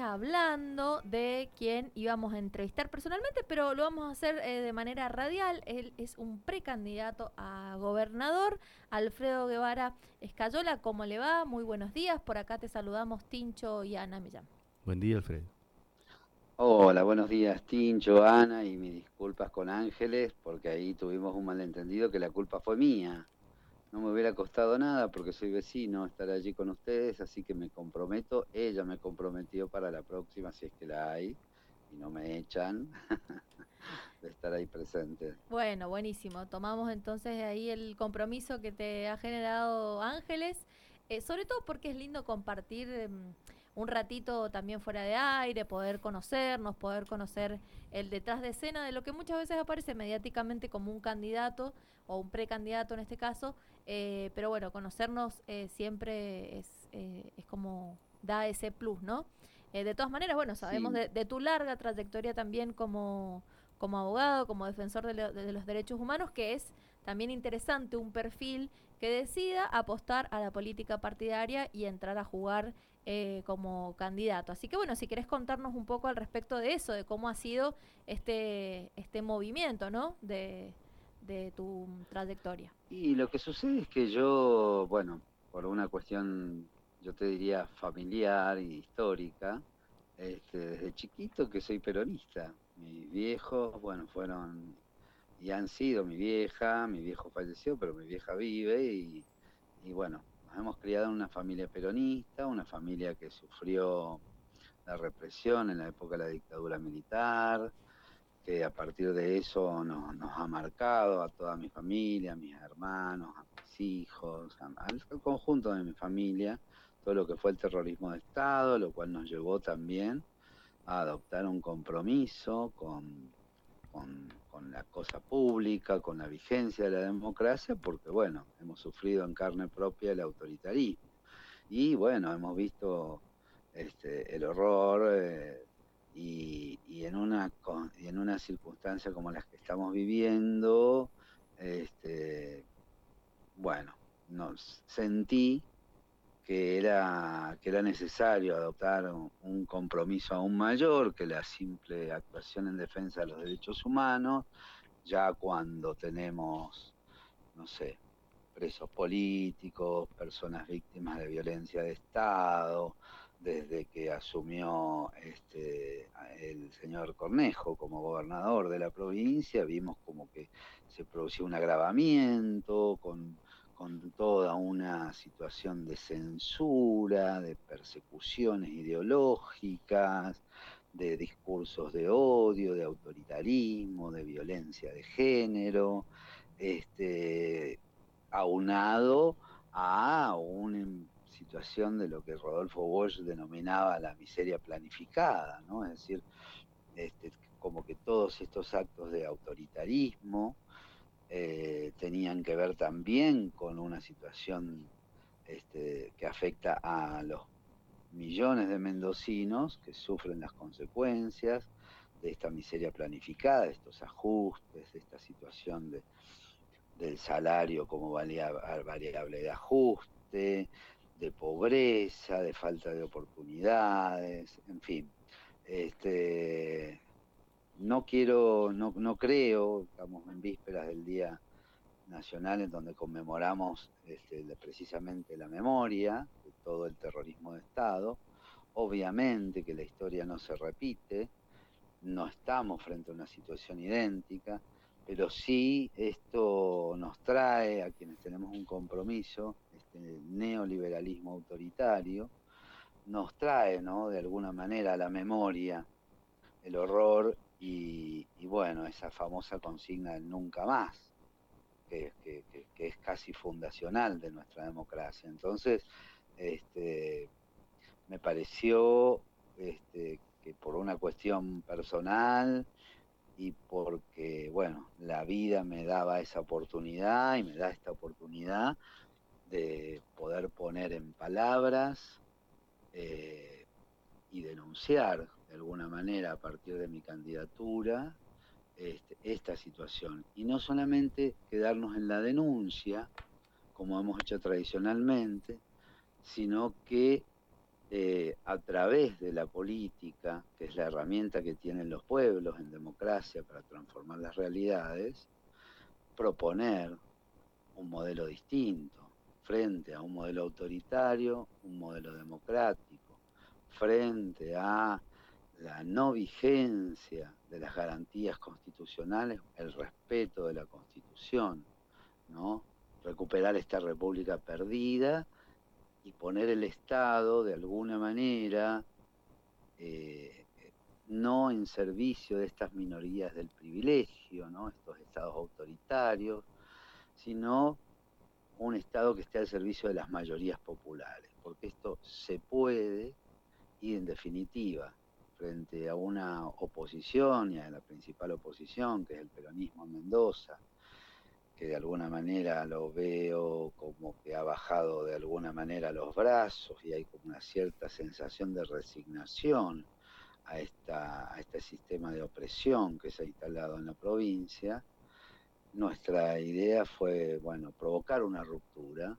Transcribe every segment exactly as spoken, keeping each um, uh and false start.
hablando de quien íbamos a entrevistar personalmente, pero lo vamos a hacer eh, de manera radial. Él es un precandidato a gobernador, Alfredo Guevara Escayola. ¿Cómo le va? Muy buenos días. Por acá te saludamos Tincho y Ana Millán. Buen día, Alfredo. Hola, buenos días, Tincho, Ana, y mis disculpas con Ángeles, porque ahí tuvimos un malentendido que la culpa fue mía. No me hubiera costado nada porque soy vecino estar allí con ustedes, así que me comprometo, ella me comprometió para la próxima, si es que la hay, y no me echan, de estar ahí presente. Bueno, buenísimo. Tomamos entonces ahí el compromiso que te ha generado Ángeles, eh, sobre todo porque es lindo compartir eh, un ratito también fuera de aire, poder conocernos, poder conocer el detrás de escena de lo que muchas veces aparece mediáticamente como un candidato o un precandidato en este caso, eh, pero bueno, conocernos eh, siempre es, eh, es como da ese plus, ¿no? Eh, de todas maneras, bueno, sabemos Sí, de, de tu larga trayectoria también como como abogado, como defensor de, lo, de, los derechos humanos, que es también interesante un perfil que decida apostar a la política partidaria y entrar a jugar eh, como candidato. Así que bueno, si querés contarnos un poco al respecto de eso, de cómo ha sido este, este movimiento, ¿no? De, de tu trayectoria. y lo que sucede es que yo, bueno, por una cuestión, yo te diría familiar y histórica, este, desde chiquito que soy peronista. Mis viejos, bueno, fueron y han sido mi vieja, mi viejo falleció, pero mi vieja vive y, y bueno, nos hemos criado en una familia peronista, una familia que sufrió la represión en la época de la dictadura militar, que a partir de eso nos, nos ha marcado a toda mi familia, a mis hermanos, a mis hijos, a- al, al conjunto de mi familia, todo lo que fue el terrorismo de Estado, lo cual nos llevó también a adoptar un compromiso con con, con la cosa pública, con la vigencia de la democracia, porque bueno, hemos sufrido en carne propia el autoritarismo. Y bueno, hemos visto este, el horror eh, y, y, en una, y en una circunstancia como las que estamos viviendo, este, bueno, nos sentí que era, que era necesario adoptar un, un compromiso aún mayor que la simple actuación en defensa de los derechos humanos, ya cuando tenemos, no sé, presos políticos, personas víctimas de violencia de Estado, desde que asumió este, el señor Cornejo como gobernador de la provincia, vimos como que se producía un agravamiento con, con toda una situación de censura, de persecuciones ideológicas, de discursos de odio, de autoritarismo, de violencia de género, este, aunado a una situación de lo que Rodolfo Bosch denominaba la miseria planificada, ¿no? Es decir, este, como que todos estos actos de autoritarismo eh, tenían que ver también con una situación este, que afecta a los millones de mendocinos que sufren las consecuencias de esta miseria planificada, de estos ajustes, de esta situación de, del salario como variable de ajuste, de pobreza, de falta de oportunidades, en fin. Este, no quiero, no, no creo, estamos en vísperas del Día Nacional en donde conmemoramos este, precisamente la memoria de todo el terrorismo de Estado. Obviamente que la historia no se repite, no estamos frente a una situación idéntica, pero sí esto nos trae a quienes tenemos un compromiso, este neoliberalismo autoritario, nos trae, ¿no? De alguna manera a la memoria el horror y, y bueno, esa famosa consigna del nunca más, que, que, que, que es casi fundacional de nuestra democracia. Entonces, este, me pareció este, que por una cuestión personal y porque, bueno, la vida me daba esa oportunidad y me da esta oportunidad de poder poner en palabras eh, y denunciar de alguna manera a partir de mi candidatura este, esta situación. Y no solamente quedarnos en la denuncia, como hemos hecho tradicionalmente, sino que eh, a través de la política, que es la herramienta que tienen los pueblos en democracia para transformar las realidades, proponer un modelo distinto frente a un modelo autoritario, un modelo democrático, frente a la no vigencia de las garantías constitucionales, el respeto de la Constitución, ¿no? Recuperar esta república perdida y poner el Estado de alguna manera eh, no en servicio de estas minorías del privilegio, ¿no? Estos estados autoritarios, sino un Estado que esté al servicio de las mayorías populares, porque esto se puede y en definitiva, frente a una oposición y a la principal oposición, que es el peronismo en Mendoza, que de alguna manera lo veo como que ha bajado de alguna manera los brazos y hay como una cierta sensación de resignación a, esta, a este sistema de opresión que se ha instalado en la provincia. Nuestra idea fue, bueno, provocar una ruptura,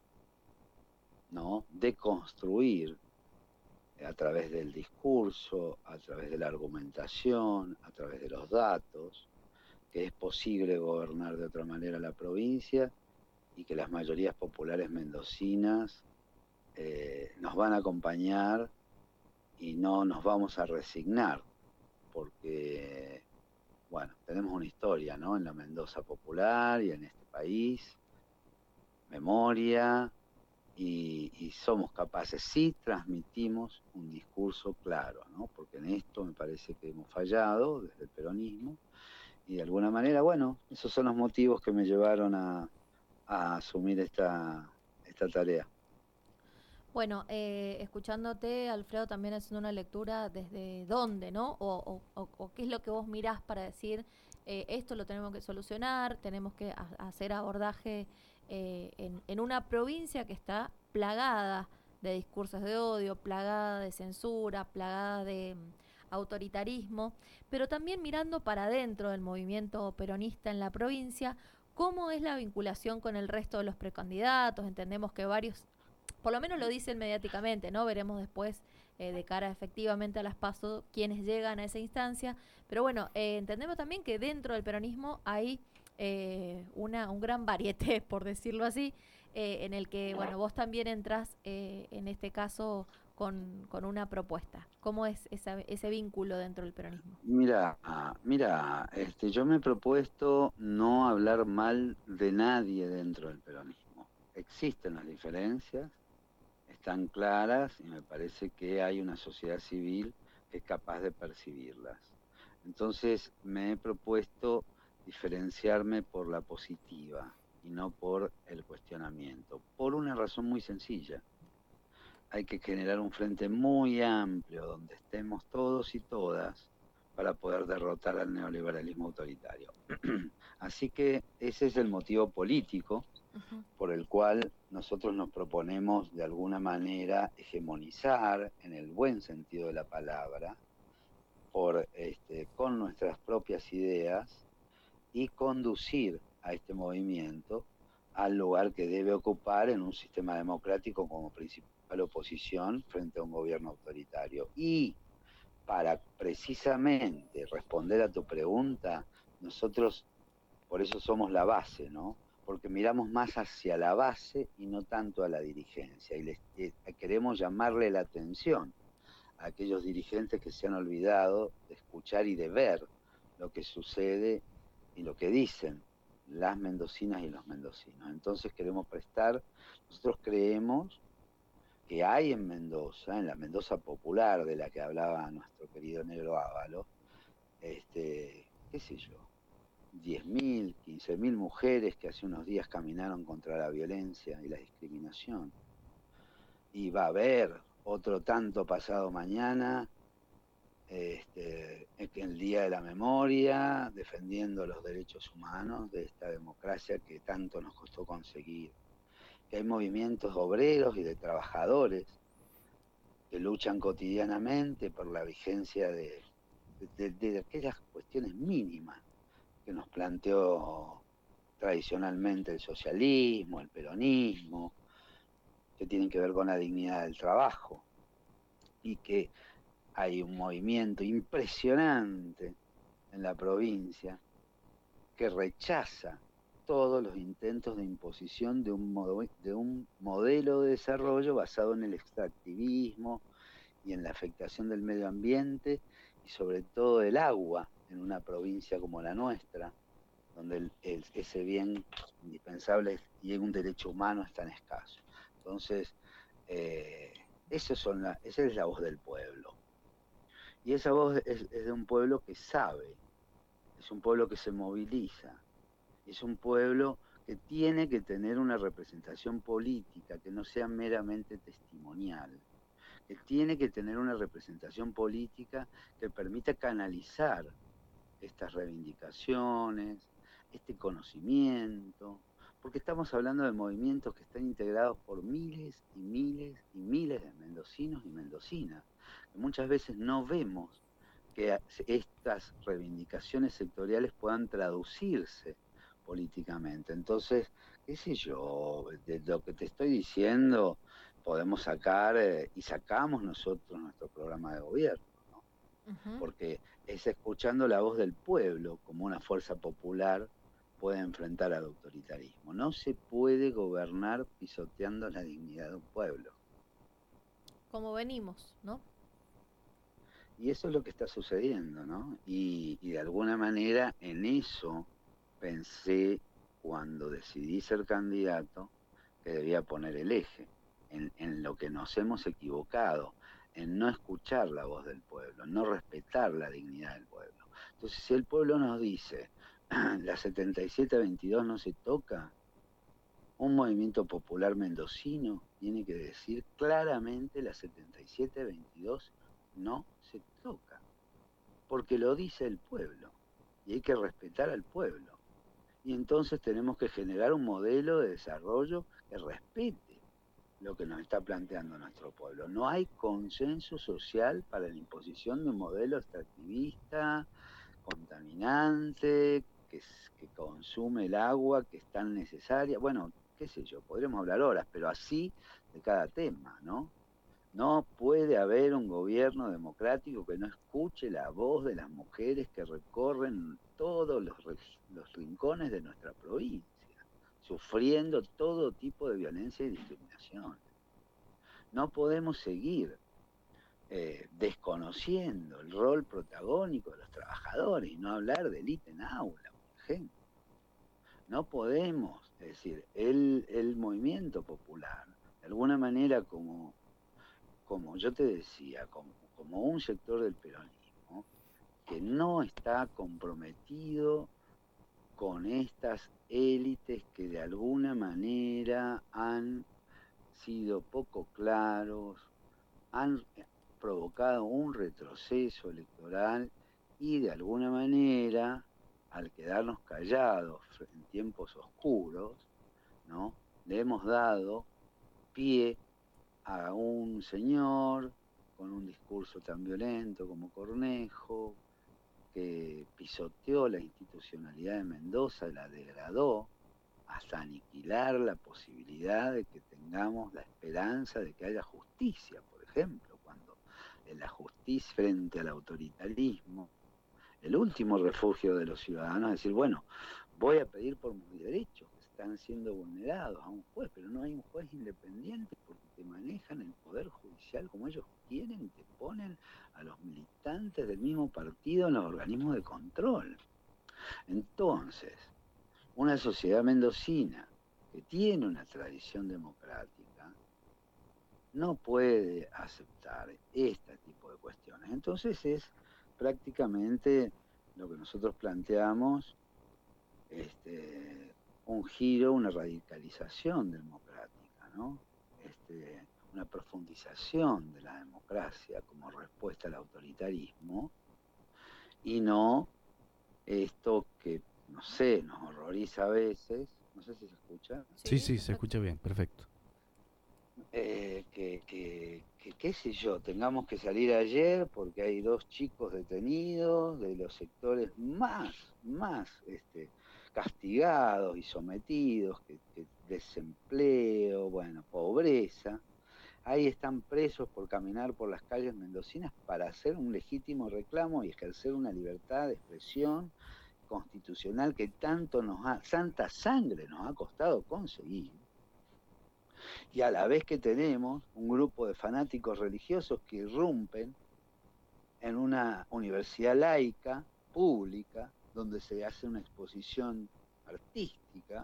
¿no? Deconstruir a través del discurso, a través de la argumentación, a través de los datos, que es posible gobernar de otra manera la provincia y que las mayorías populares mendocinas eh, nos van a acompañar y no nos vamos a resignar, porque, bueno, tenemos una historia, ¿no? En la Mendoza popular y en este país, memoria, y, y somos capaces, sí transmitimos un discurso claro, ¿no? Porque en esto me parece que hemos fallado desde el peronismo, y de alguna manera, bueno, esos son los motivos que me llevaron a, a asumir esta, esta tarea. Bueno, eh, escuchándote, Alfredo, también haciendo una lectura desde dónde, ¿no? O, o, o, o qué es lo que vos mirás para decir, eh, esto lo tenemos que solucionar, tenemos que a, hacer abordaje eh, en, en una provincia que está plagada de discursos de odio, plagada de censura, plagada de mm, autoritarismo, pero también mirando para adentro del movimiento peronista en la provincia, cómo es la vinculación con el resto de los precandidatos. Entendemos que varios, por lo menos lo dicen mediáticamente, ¿no? Veremos después eh, de cara efectivamente a las PASO quienes llegan a esa instancia. Pero bueno, eh, entendemos también que dentro del peronismo hay eh, una, un gran variete, por decirlo así, eh, en el que, bueno, vos también entrás eh, en este caso con, con una propuesta. ¿Cómo es esa, ese vínculo dentro del peronismo? Mira, mira, este, yo me he propuesto no hablar mal de nadie dentro del peronismo. Existen las diferencias, están claras y me parece que hay una sociedad civil que es capaz de percibirlas. Entonces me he propuesto diferenciarme por la positiva y no por el cuestionamiento, por una razón muy sencilla. Hay que generar un frente muy amplio donde estemos todos y todas para poder derrotar al neoliberalismo autoritario. Así que ese es el motivo político Uh-huh. por el cual nosotros nos proponemos de alguna manera hegemonizar, en el buen sentido de la palabra, por, este, con nuestras propias ideas y conducir a este movimiento al lugar que debe ocupar en un sistema democrático como principal oposición frente a un gobierno autoritario. Y para precisamente responder a tu pregunta, nosotros por eso somos la base, ¿no? Porque miramos más hacia la base y no tanto a la dirigencia. Y les, eh, queremos llamarle la atención a aquellos dirigentes que se han olvidado de escuchar y de ver lo que sucede y lo que dicen las mendocinas y los mendocinos. Entonces queremos prestar, nosotros creemos que hay en Mendoza, en la Mendoza popular de la que hablaba nuestro querido Negro Ávalo, este, qué sé yo, diez mil, quince mil mujeres que hace unos días caminaron contra la violencia y la discriminación. Y va a haber otro tanto pasado mañana, este, el Día de la Memoria, defendiendo los derechos humanos de esta democracia que tanto nos costó conseguir. Que hay movimientos obreros y de trabajadores que luchan cotidianamente por la vigencia de, de, de aquellas cuestiones mínimas que nos planteó tradicionalmente el socialismo, el peronismo, que tienen que ver con la dignidad del trabajo, y que hay un movimiento impresionante en la provincia que rechaza todos los intentos de imposición de un, modo, de un modelo de desarrollo basado en el extractivismo y en la afectación del medio ambiente y sobre todo del agua en una provincia como la nuestra, donde el, el, ese bien indispensable y un derecho humano es tan escaso. Entonces, eh, eso son la, esa es la voz del pueblo. Y esa voz es, es de un pueblo que sabe, es un pueblo que se moviliza, es un pueblo que tiene que tener una representación política que no sea meramente testimonial, que tiene que tener una representación política que permita canalizar estas reivindicaciones, este conocimiento, porque estamos hablando de movimientos que están integrados por miles y miles y miles de mendocinos y mendocinas, que muchas veces no vemos que estas reivindicaciones sectoriales puedan traducirse políticamente. Entonces, qué sé yo, de lo que te estoy diciendo, podemos sacar, eh, y sacamos nosotros nuestro programa de gobierno, ¿no? Uh-huh. Porque es escuchando la voz del pueblo como una fuerza popular puede enfrentar al autoritarismo. No se puede gobernar pisoteando la dignidad de un pueblo. Como venimos, ¿no? Y eso es lo que está sucediendo, ¿no? Y, y de alguna manera en eso pensé cuando decidí ser candidato que debía poner el eje, en, en lo que nos hemos equivocado, en no escuchar la voz del pueblo, en no respetar la dignidad del pueblo. Entonces, si el pueblo nos dice, la setenta y siete veintidós no se toca, un movimiento popular mendocino tiene que decir claramente la setenta y siete veintidós no se toca, porque lo dice el pueblo, y hay que respetar al pueblo. Y entonces tenemos que generar un modelo de desarrollo que respete lo que nos está planteando nuestro pueblo. No hay consenso social para la imposición de un modelo extractivista, contaminante, que, que consume el agua, que es tan necesaria. Bueno, qué sé yo, podríamos hablar horas, pero así de cada tema, ¿no? No puede haber un gobierno democrático que no escuche la voz de las mujeres que recorren todos los, los rincones de nuestra provincia, sufriendo todo tipo de violencia y discriminación. No podemos seguir eh, desconociendo el rol protagónico de los trabajadores y no hablar del ítem aula, por ejemplo. No podemos, es decir, el, el movimiento popular, de alguna manera como... como yo te decía, como, como un sector del peronismo que no está comprometido con estas élites que de alguna manera han sido poco claros, han provocado un retroceso electoral y de alguna manera, al quedarnos callados en tiempos oscuros, ¿no?, le hemos dado pie a un señor con un discurso tan violento como Cornejo, que pisoteó la institucionalidad de Mendoza, la degradó, hasta aniquilar la posibilidad de que tengamos la esperanza de que haya justicia, por ejemplo, cuando en la justicia frente al autoritarismo, el último refugio de los ciudadanos es decir, bueno, voy a pedir por mis derechos, que están siendo vulnerados a un juez, pero no hay un juez independiente porque te manejan el poder judicial como ellos quieren y te ponen a los militantes del mismo partido en los organismos de control. Entonces, una sociedad mendocina que tiene una tradición democrática no puede aceptar este tipo de cuestiones. Entonces es prácticamente lo que nosotros planteamos, este, un giro, una radicalización democrática, ¿no? Este, una profundización de la democracia como respuesta al autoritarismo y no esto que, no sé, nos horroriza a veces, no sé si se escucha. Sí, sí, se escucha bien, perfecto. Eh, que, que, que, qué sé yo, tengamos que salir ayer porque hay dos chicos detenidos de los sectores más, más este, castigados y sometidos, que, que desempleo, bueno, pobreza, ahí están presos por caminar por las calles mendocinas para hacer un legítimo reclamo y ejercer una libertad de expresión constitucional que tanto nos ha, tanta sangre nos ha costado conseguir. Y a la vez que tenemos un grupo de fanáticos religiosos que irrumpen en una universidad laica, pública, donde se hace una exposición artística,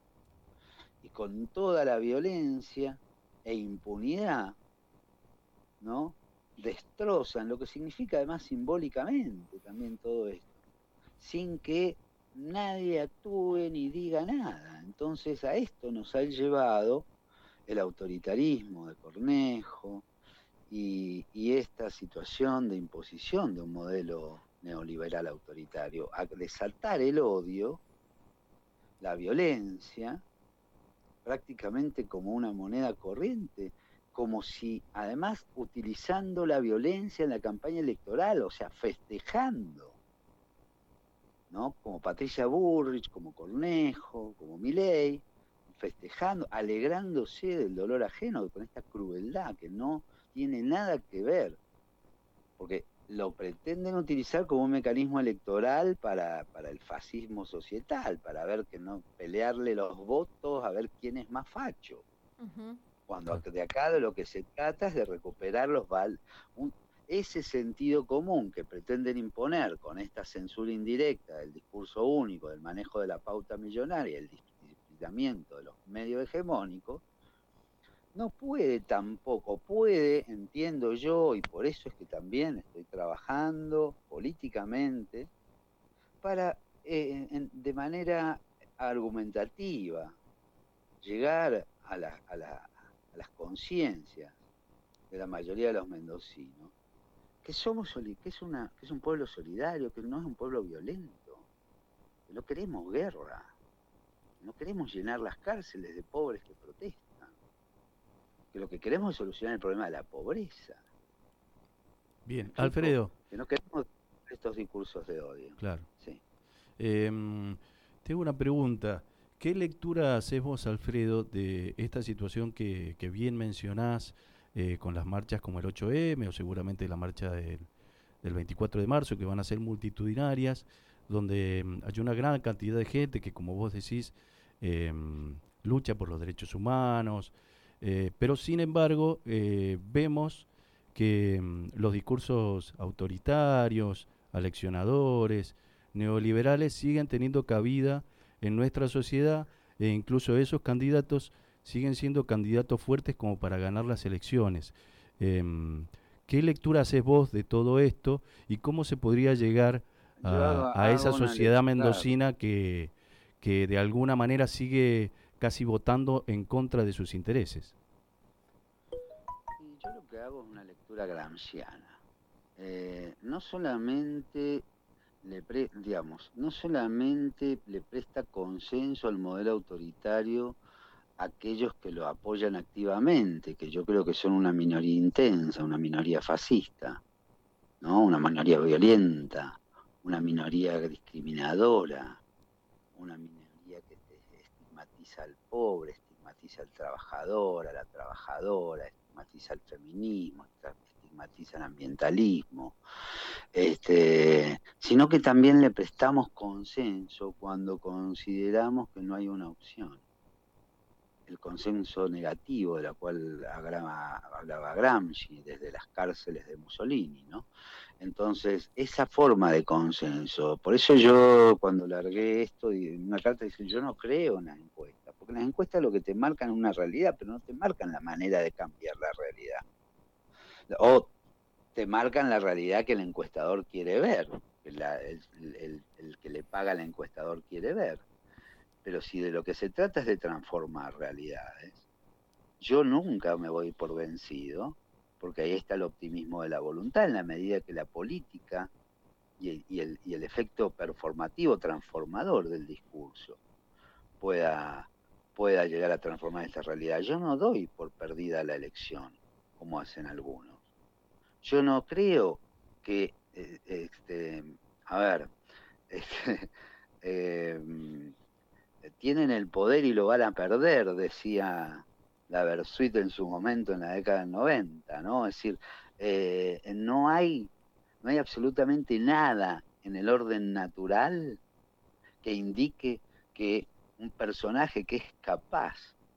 y con toda la violencia e impunidad, ¿no? Destrozan, lo que significa además simbólicamente también todo esto, sin que nadie actúe ni diga nada. Entonces a esto nos ha llevado el autoritarismo de Cornejo y, y esta situación de imposición de un modelo neoliberal autoritario, a desatar el odio, la violencia, prácticamente como una moneda corriente, como si además utilizando la violencia en la campaña electoral, o sea, festejando, ¿no? Como Patricia Bullrich, como Cornejo, como Milei, festejando, alegrándose del dolor ajeno con esta crueldad que no tiene nada que ver, porque lo pretenden utilizar como un mecanismo electoral para, para el fascismo societal, para ver que no pelearle los votos, a ver quién es más facho. Uh-huh. Cuando de acá de lo que se trata es de recuperar los val un, ese sentido común que pretenden imponer con esta censura indirecta del discurso único, del manejo de la pauta millonaria, el disciplinamiento de los medios hegemónicos. No puede tampoco, puede, entiendo yo, y por eso es que también estoy trabajando políticamente, para, eh, en, de manera argumentativa, llegar a, la, a, la, a las conciencias de la mayoría de los mendocinos, que somos que es, una, que es un pueblo solidario, que no es un pueblo violento, que no queremos guerra, no queremos llenar las cárceles de pobres que protestan, que lo que queremos es solucionar el problema de la pobreza. Bien, ¿sí? Alfredo. Que no queremos estos discursos de odio. Claro. Sí. Eh, tengo una pregunta. ¿Qué lectura haces vos, Alfredo, de esta situación que, que bien mencionás eh, con las marchas como el ocho eme o seguramente la marcha del, del veinticuatro de marzo, que van a ser multitudinarias, donde um, hay una gran cantidad de gente que, como vos decís, eh, lucha por los derechos humanos, Eh, pero sin embargo eh, vemos que mm, los discursos autoritarios, aleccionadores, neoliberales siguen teniendo cabida en nuestra sociedad e incluso esos candidatos siguen siendo candidatos fuertes como para ganar las elecciones. Eh, ¿Qué lectura haces vos de todo esto y cómo se podría llegar a, hago, a esa hago sociedad lectura, mendocina que, que de alguna manera sigue casi votando en contra de sus intereses? Y yo lo que hago es una lectura gramsciana. Eh, no solamente le pre, digamos, no solamente le presta consenso al modelo autoritario a aquellos que lo apoyan activamente, que yo creo que son una minoría intensa, una minoría fascista, ¿no? Una minoría violenta, una minoría discriminadora, una minoría que estigmatiza al pobre, estigmatiza al trabajador, a la trabajadora, estigmatiza el feminismo, estigmatiza el ambientalismo, este, sino que también le prestamos consenso cuando consideramos que no hay una opción. El consenso negativo de la cual hablaba Gramsci desde las cárceles de Mussolini, ¿no? Entonces, esa forma de consenso, por eso yo cuando largué esto, en una carta dice, yo no creo en las encuestas, porque las encuestas lo que te marcan es una realidad, pero no te marcan la manera de cambiar la realidad. O te marcan la realidad que el encuestador quiere ver, que la, el, el, el que le paga al encuestador quiere ver. Pero si de lo que se trata es de transformar realidades, yo nunca me voy por vencido, porque ahí está el optimismo de la voluntad, en la medida que la política y el, y el, y el efecto performativo transformador del discurso pueda, pueda llegar a transformar esta realidad. Yo no doy por perdida la elección, como hacen algunos. Yo no creo que, eh, este, a ver, este, eh, tienen el poder y lo van a perder, decía la Versuit en su momento en la década del noventa, ¿no? Es decir, eh, no hay, no hay absolutamente nada en el orden natural que indique que un personaje que es capaz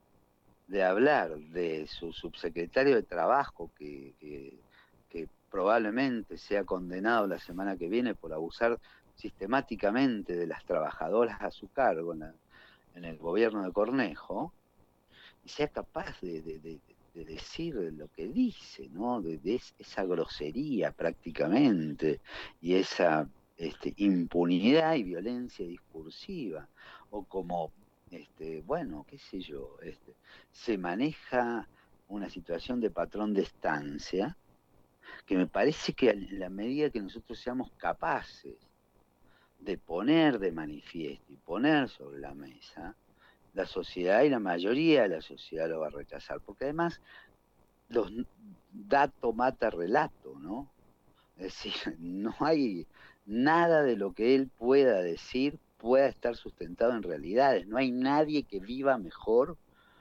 de hablar de su subsecretario de Trabajo, que, que, que probablemente sea condenado la semana que viene por abusar sistemáticamente de las trabajadoras a su cargo en, la, en el gobierno de Cornejo, y sea capaz de, de, de, de decir lo que dice, ¿no? De, de esa grosería prácticamente, y esa este, impunidad y violencia discursiva, o como, este, bueno, qué sé yo, este, se maneja una situación de patrón de estancia, que me parece que en la medida que nosotros seamos capaces de poner de manifiesto y poner sobre la mesa, la sociedad y la mayoría de la sociedad lo va a rechazar, porque además los dato mata relato, ¿no? Es decir, no hay nada de lo que él pueda decir pueda estar sustentado en realidades, no hay nadie que viva mejor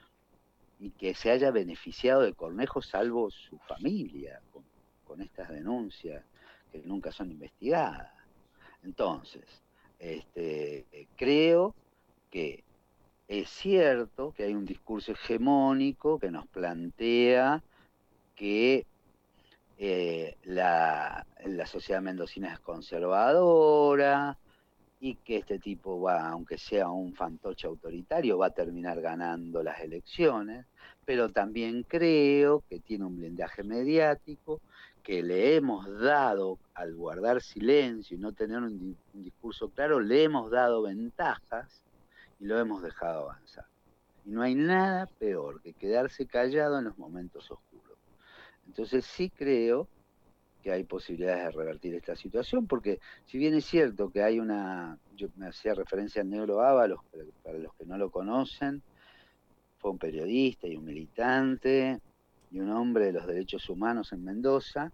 y que se haya beneficiado de Cornejo salvo su familia, con, con estas denuncias que nunca son investigadas. Entonces, este, creo que es cierto que hay un discurso hegemónico que nos plantea que eh, la, la sociedad mendocina es conservadora y que este tipo va, aunque sea un fantoche autoritario, va a terminar ganando las elecciones, pero también creo que tiene un blindaje mediático, que le hemos dado, al guardar silencio y no tener un, un discurso claro, le hemos dado ventajas y lo hemos dejado avanzar. Y no hay nada peor que quedarse callado en los momentos oscuros. Entonces sí creo que hay posibilidades de revertir esta situación, porque si bien es cierto que hay una, yo me hacía referencia al Negro Ábalos, para los que no lo conocen, fue un periodista y un militante y un hombre de los derechos humanos en Mendoza,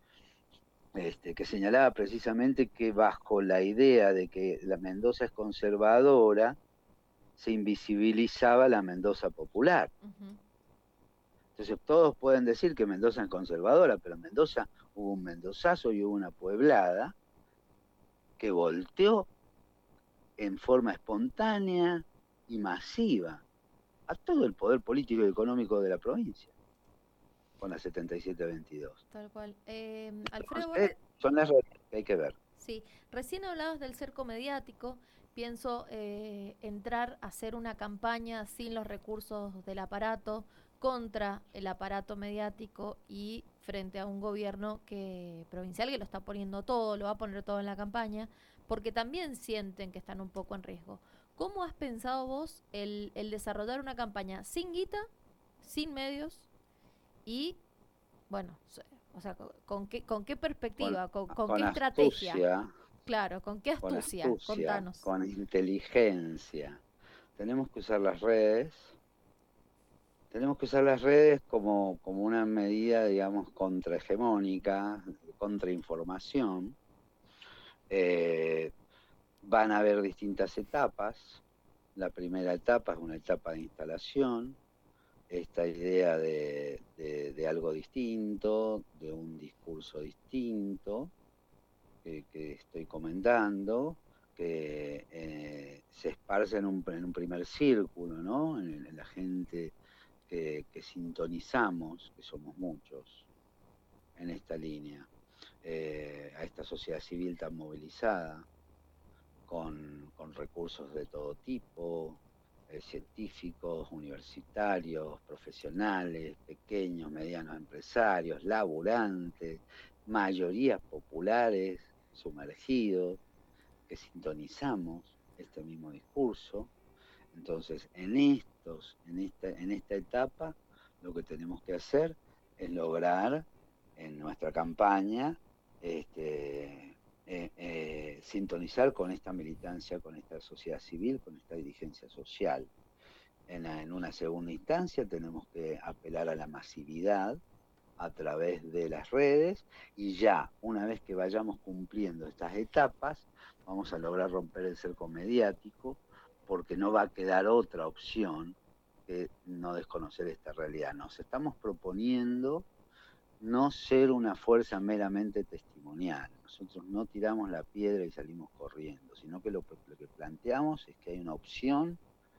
este, que señalaba precisamente que bajo la idea de que la Mendoza es conservadora, se invisibilizaba la Mendoza popular. Uh-huh. Entonces todos pueden decir que Mendoza es conservadora, pero en Mendoza hubo un mendozazo y hubo una pueblada que volteó en forma espontánea y masiva a todo el poder político y económico de la provincia, con la setenta y siete veintidós. Tal cual. Eh, Alfredo, Entonces, bueno, son las realidades que hay que ver. Sí, recién hablabas del cerco mediático. Pienso eh, entrar a hacer una campaña sin los recursos del aparato, contra el aparato mediático y frente a un gobierno que provincial que lo está poniendo todo, lo va a poner todo en la campaña, porque también sienten que están un poco en riesgo. ¿Cómo has pensado vos el, el desarrollar una campaña sin guita, sin medios y, bueno, o sea, ¿con qué, con qué perspectiva, con, con, con, con qué astucia, estrategia? Claro, ¿con qué astucia? Con astucia, Contanos. Con inteligencia. Tenemos que usar las redes. Tenemos que usar las redes como, como una medida, digamos, contrahegemónica, contrainformación. Eh, van a haber distintas etapas. La primera etapa es una etapa de instalación. Esta idea de, de, de algo distinto, de un discurso distinto, que, que estoy comentando, que eh, se esparce en un, en un primer círculo, ¿no? En, en la gente que, que sintonizamos, que somos muchos en esta línea, eh, a esta sociedad civil tan movilizada, con, con recursos de todo tipo, eh, científicos, universitarios, profesionales, pequeños, medianos empresarios, laburantes, mayorías populares, sumergidos, que sintonizamos este mismo discurso. Entonces, en estos, en esta, en esta etapa, lo que tenemos que hacer es lograr en nuestra campaña este, eh, eh, sintonizar con esta militancia, con esta sociedad civil, con esta dirigencia social. En, en una segunda instancia tenemos que apelar a la masividad a través de las redes, y ya una vez que vayamos cumpliendo estas etapas, vamos a lograr romper el cerco mediático, porque no va a quedar otra opción que no desconocer esta realidad. Nos estamos proponiendo no ser una fuerza meramente testimonial. Nosotros no tiramos la piedra y salimos corriendo, sino que lo, lo que planteamos es que hay una opción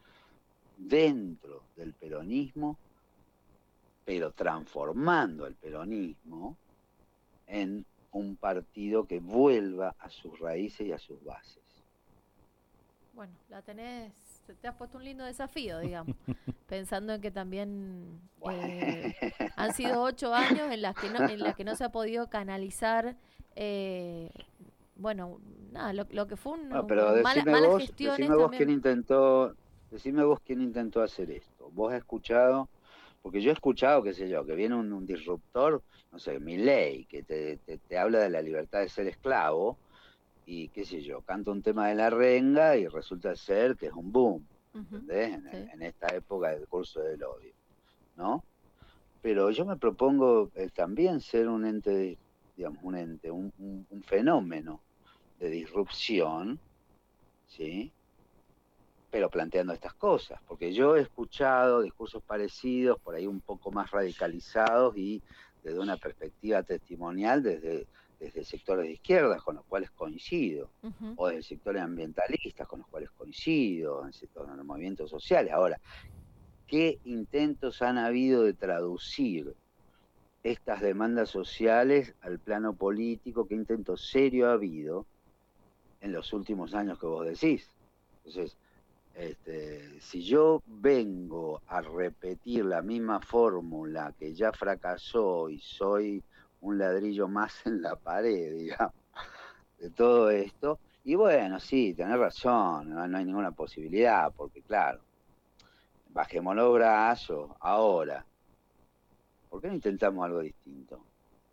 dentro del peronismo, pero transformando el peronismo en un partido que vuelva a sus raíces y a sus bases. Bueno, la tenés, te has puesto un lindo desafío, digamos, pensando en que también eh, han sido ocho años en las que no, en las que no se ha podido canalizar, eh, bueno, nada, lo, lo que fue un, bueno, pero un mala, decime malas vos, gestiones decime vos también. quién intentó, decime vos quién intentó hacer esto. Vos has escuchado, porque yo he escuchado, qué sé yo, que viene un, un disruptor, no sé, Milei, que te, te, te habla de la libertad de ser esclavo, y qué sé yo, canta un tema de la renga y resulta ser que es un boom, ¿entendés? Uh-huh, en, sí. en esta época del curso del odio, ¿no? Pero yo me propongo eh, también ser un ente, digamos, un ente, un, un, un fenómeno de disrupción, ¿sí? Pero planteando estas cosas, porque yo he escuchado discursos parecidos, por ahí un poco más radicalizados y desde una perspectiva testimonial, desde, desde sectores de izquierdas, con los cuales coincido, uh-huh. o desde sectores ambientalistas, con los cuales coincido, en sectores de los movimientos sociales. Ahora, ¿qué intentos han habido de traducir estas demandas sociales al plano político? ¿Qué intento serio ha habido en los últimos años que vos decís? Entonces, Este, si yo vengo a repetir la misma fórmula que ya fracasó y soy un ladrillo más en la pared, digamos, de todo esto, y bueno, sí, tenés razón, no, no hay ninguna posibilidad, porque claro, bajemos los brazos, ahora, ¿por qué no intentamos algo distinto?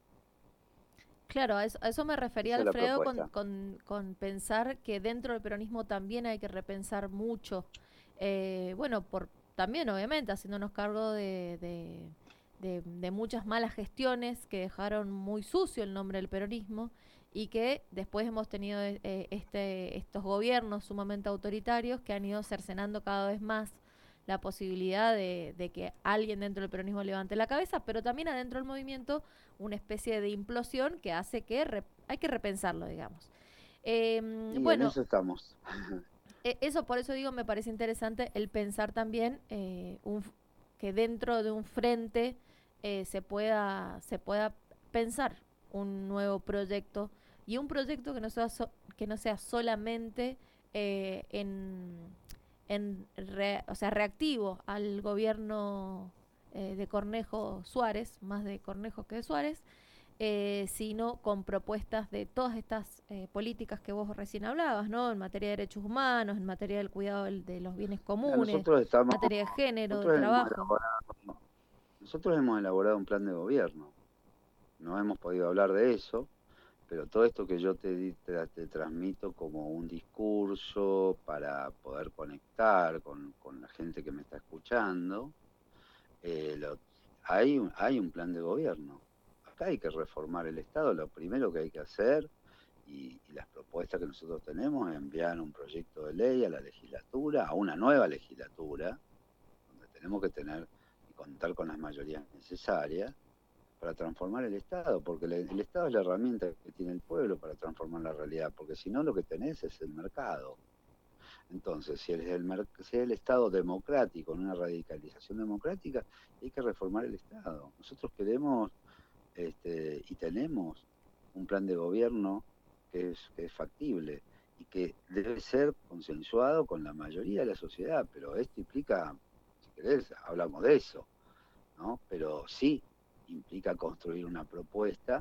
Claro, a eso, a eso me refería, Esa Alfredo, con, con, con pensar que dentro del peronismo también hay que repensar mucho. Eh, bueno, por también obviamente haciéndonos cargo de, de, de, de muchas malas gestiones que dejaron muy sucio el nombre del peronismo y que después hemos tenido eh, este, estos gobiernos sumamente autoritarios que han ido cercenando cada vez más la posibilidad de, de que alguien dentro del peronismo levante la cabeza, pero también adentro del movimiento una especie de implosión que hace que re, hay que repensarlo, digamos. Eh, y bueno, en eso estamos. Eh, eso, por eso digo, me parece interesante el pensar también eh, un, que dentro de un frente eh, se pueda se pueda pensar un nuevo proyecto y un proyecto que no sea so, que no sea solamente eh, en en re, o sea reactivo al gobierno eh, de Cornejo Suárez, más de Cornejo que de Suárez, eh, sino con propuestas de todas estas eh, políticas que vos recién hablabas, ¿no? En materia de derechos humanos, en materia del cuidado del, de los bienes comunes, nosotros estamos, en materia de género, de nosotros trabajo. Hemos elaborado, nosotros hemos elaborado un plan de gobierno. No hemos podido hablar de eso, pero todo esto que yo te, te, te transmito como un discurso para poder conectar con, con la gente que me está escuchando, eh, lo, hay, un, hay un plan de gobierno. Acá hay que reformar el Estado, lo primero que hay que hacer, y, y las propuestas que nosotros tenemos es enviar un proyecto de ley a la legislatura, a una nueva legislatura, donde tenemos que tener y contar con las mayorías necesarias, para transformar el Estado, porque el, el Estado es la herramienta que tiene el pueblo para transformar la realidad, porque si no lo que tenés es el mercado. Entonces, si es el, si es el Estado democrático, en una radicalización democrática, hay que reformar el Estado. Nosotros queremos este, y tenemos un plan de gobierno que es, que es factible y que debe ser consensuado con la mayoría de la sociedad, pero esto implica, si querés, hablamos de eso, ¿no? Pero sí implica construir una propuesta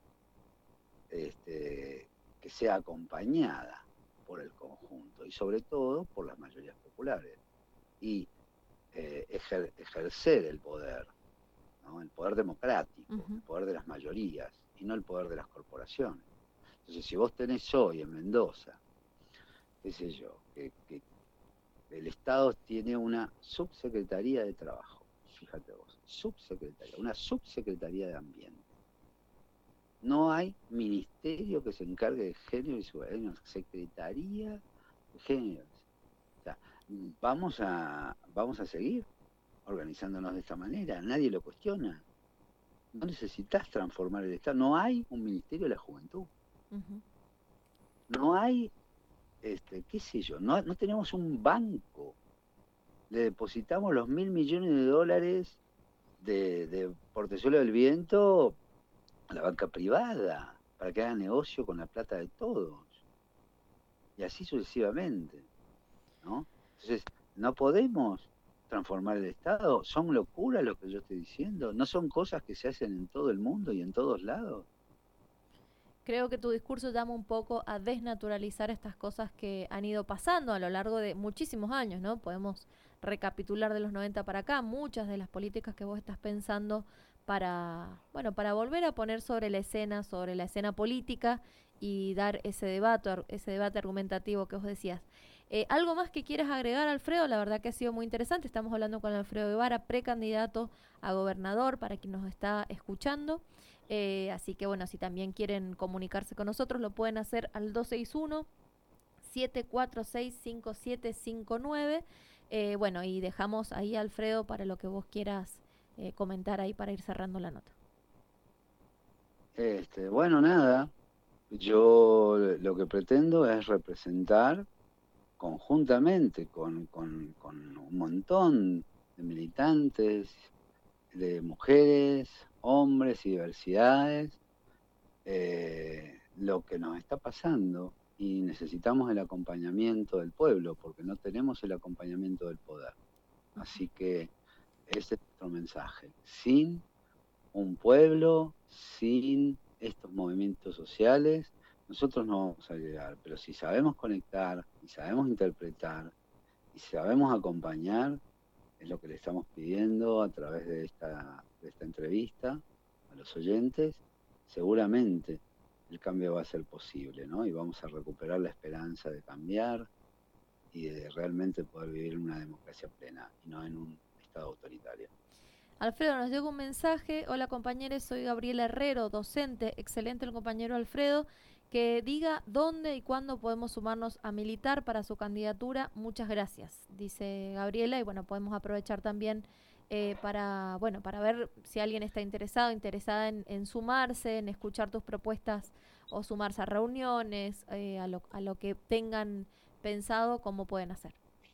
este, que sea acompañada por el conjunto y sobre todo por las mayorías populares y eh, ejer, ejercer el poder, ¿no? El poder democrático, uh-huh. el poder de las mayorías y no el poder de las corporaciones. Entonces, si vos tenés hoy en Mendoza, qué sé yo, que, que el Estado tiene una subsecretaría de trabajo, fíjate vos, subsecretaría, una subsecretaría de ambiente. No hay ministerio que se encargue de género y seguridad, hay una secretaría de género. O sea, vamos a, vamos a seguir organizándonos de esta manera, nadie lo cuestiona. No necesitas transformar el Estado, no hay un Ministerio de la Juventud, uh-huh. no hay, este, qué sé yo, no, no tenemos un banco, le depositamos los mil millones de dólares de, de Portezuelo del Viento a la banca privada, para que haga negocio con la plata de todos, y así sucesivamente, ¿no? Entonces, no podemos transformar el Estado, son locuras lo que yo estoy diciendo, no son cosas que se hacen en todo el mundo y en todos lados. Creo que tu discurso llama un poco a desnaturalizar estas cosas que han ido pasando a lo largo de muchísimos años, ¿no? Podemos recapitular de los noventa para acá muchas de las políticas que vos estás pensando para, bueno, para volver a poner sobre la escena, sobre la escena política y dar ese debate, ese debate argumentativo que vos decías. Eh, ¿Algo más que quieras agregar, Alfredo? La verdad que ha sido muy interesante. Estamos hablando con Alfredo Guevara, precandidato a gobernador, para quien nos está escuchando. Eh, así que bueno, si también quieren comunicarse con nosotros, lo pueden hacer al dos seis uno, siete cuatro seis, cinco siete cinco nueve. Eh, bueno, y dejamos ahí a Alfredo para lo que vos quieras eh, comentar ahí para ir cerrando la nota. Este, bueno, nada, yo lo que pretendo es representar conjuntamente con, con, con un montón de militantes, de mujeres, hombres y diversidades, eh, lo que nos está pasando, y necesitamos el acompañamiento del pueblo, porque no tenemos el acompañamiento del poder. Así que ese es nuestro mensaje. Sin un pueblo, sin estos movimientos sociales, nosotros no vamos a llegar, pero si sabemos conectar, y sabemos interpretar, y sabemos acompañar, es lo que le estamos pidiendo a través de esta, de esta entrevista a los oyentes, seguramente el cambio va a ser posible, ¿no? Y vamos a recuperar la esperanza de cambiar y de realmente poder vivir en una democracia plena y no en un Estado autoritario. Alfredo, nos llega un mensaje. Hola compañeros, soy Gabriela Herrero, docente. Excelente el compañero Alfredo. Que diga dónde y cuándo podemos sumarnos a militar para su candidatura. Muchas gracias, dice Gabriela. Y bueno, podemos aprovechar también eh, para, bueno, para ver si alguien está interesado, interesada en, en sumarse, en escuchar tus propuestas o sumarse a reuniones, eh, a, lo, a lo que tengan pensado, cómo pueden hacer.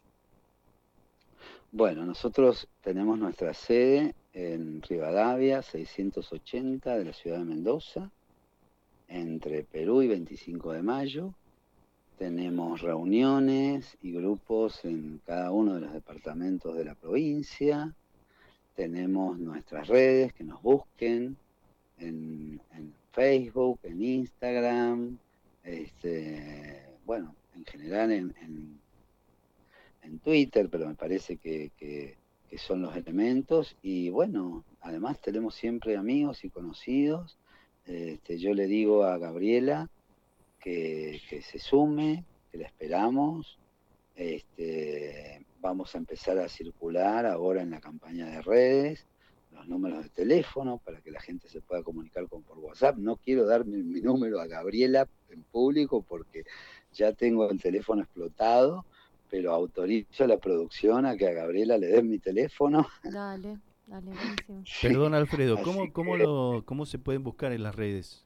Bueno, nosotros tenemos nuestra sede en Rivadavia, seiscientos ochenta de la ciudad de Mendoza, entre Perú y veinticinco de mayo. Tenemos reuniones y grupos en cada uno de los departamentos de la provincia. Tenemos nuestras redes, que nos busquen en, en Facebook, en Instagram, este, bueno, en general en, en, en Twitter, pero me parece que, que, que son los elementos. Y bueno, además tenemos siempre amigos y conocidos. Este, yo le digo a Gabriela que, que se sume, que la esperamos. Este, vamos a empezar a circular ahora en la campaña de redes los números de teléfono para que la gente se pueda comunicar con por WhatsApp. No quiero dar mi, mi número a Gabriela en público porque ya tengo el teléfono explotado, pero autorizo a la producción a que a Gabriela le den mi teléfono. Dale. Dale, buenísimo. Sí. Perdón, Alfredo, ¿cómo, que, cómo, lo, ¿cómo se pueden buscar en las redes?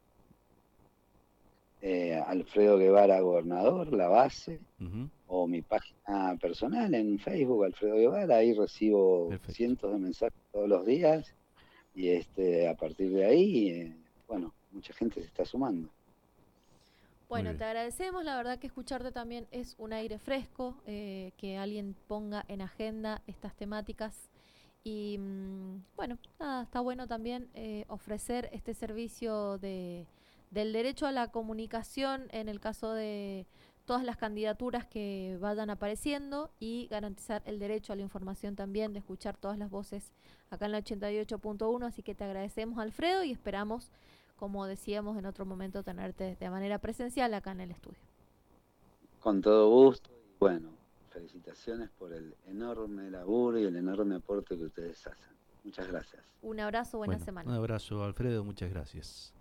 Eh, Alfredo Guevara Gobernador, la base, uh-huh. o mi página personal en Facebook, Alfredo Guevara, ahí recibo Perfecto. cientos de mensajes todos los días, y este a partir de ahí, eh, bueno, mucha gente se está sumando. Bueno, te agradecemos, la verdad que escucharte también es un aire fresco, eh, que alguien ponga en agenda estas temáticas. Y mmm, bueno, nada, está bueno también eh, ofrecer este servicio de, del derecho a la comunicación en el caso de todas las candidaturas que vayan apareciendo y garantizar el derecho a la información también, de escuchar todas las voces acá en la ochenta y ocho punto uno. Así que te agradecemos, Alfredo, y esperamos, como decíamos en otro momento, tenerte de manera presencial acá en el estudio. Con todo gusto, y bueno, felicitaciones por el enorme laburo y el enorme aporte que ustedes hacen. Muchas gracias. Un abrazo, buena bueno, semana. Un abrazo, Alfredo, muchas gracias.